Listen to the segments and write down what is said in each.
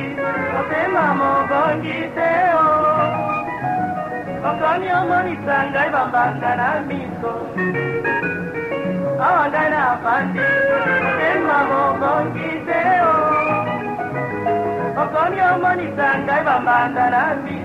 Otema mogongi teo Okonyo moni sangai bambanga na miso Awangana pandi Otema mogongi teo Okonyo moni sangai bambanga na miso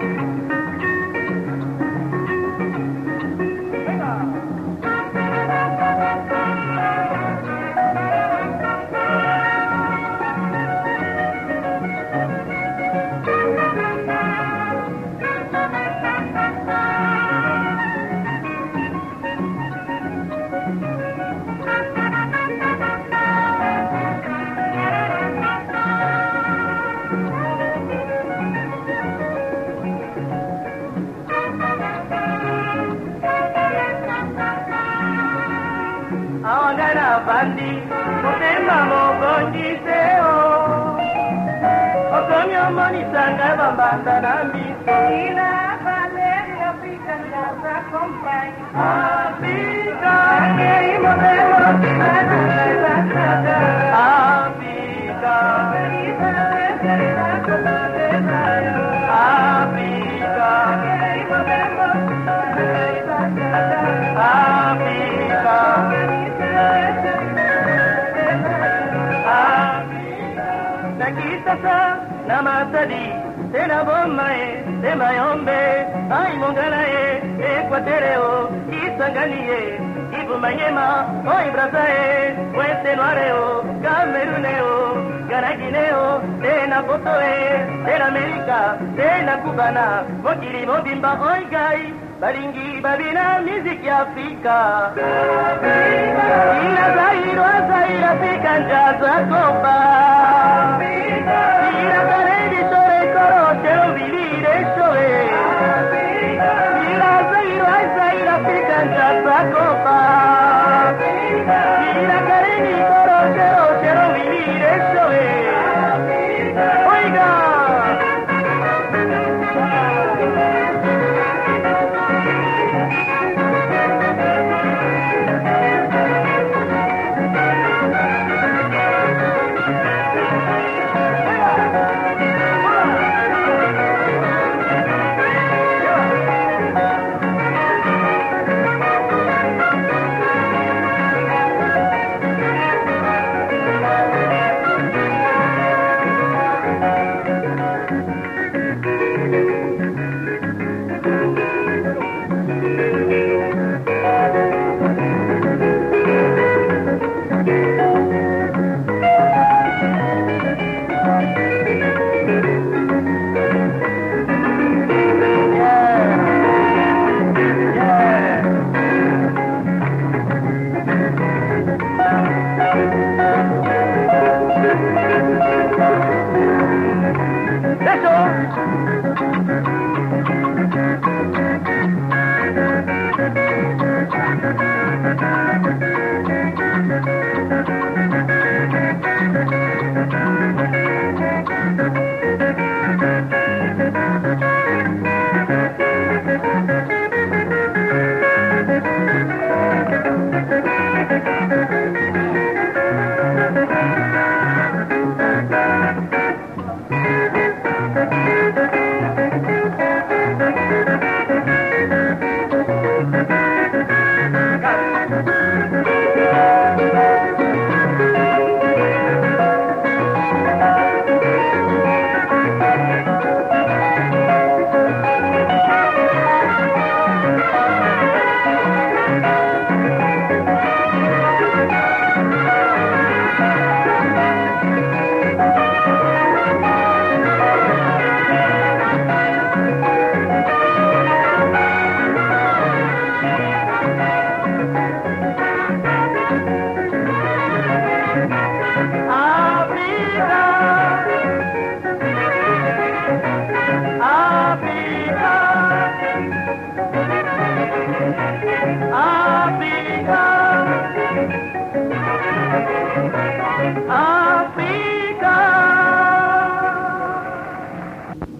Bandi, Otema mogongi teo Okonyo moni sanga bambanda na miso Ina Valeria Africa nasa company Africa Kei modelo Tina Africa Africa Kei modelo Nakitasa namatadi tena bomae tema yombe ai mongalae ekwatereo isanganie ibumanyema oi brazae weste noareo cameruneo ganagineo tena potoe tena amerika tena cubana mokiri mobimba oi gai balingi babina muziki Afrika ina zairo zaira Afrika njaza komba ina karedi tore koro tero vilire shoe ina zairo zaira Afrika njaza komba ina karedi koro tero vilire shoe oiga Eso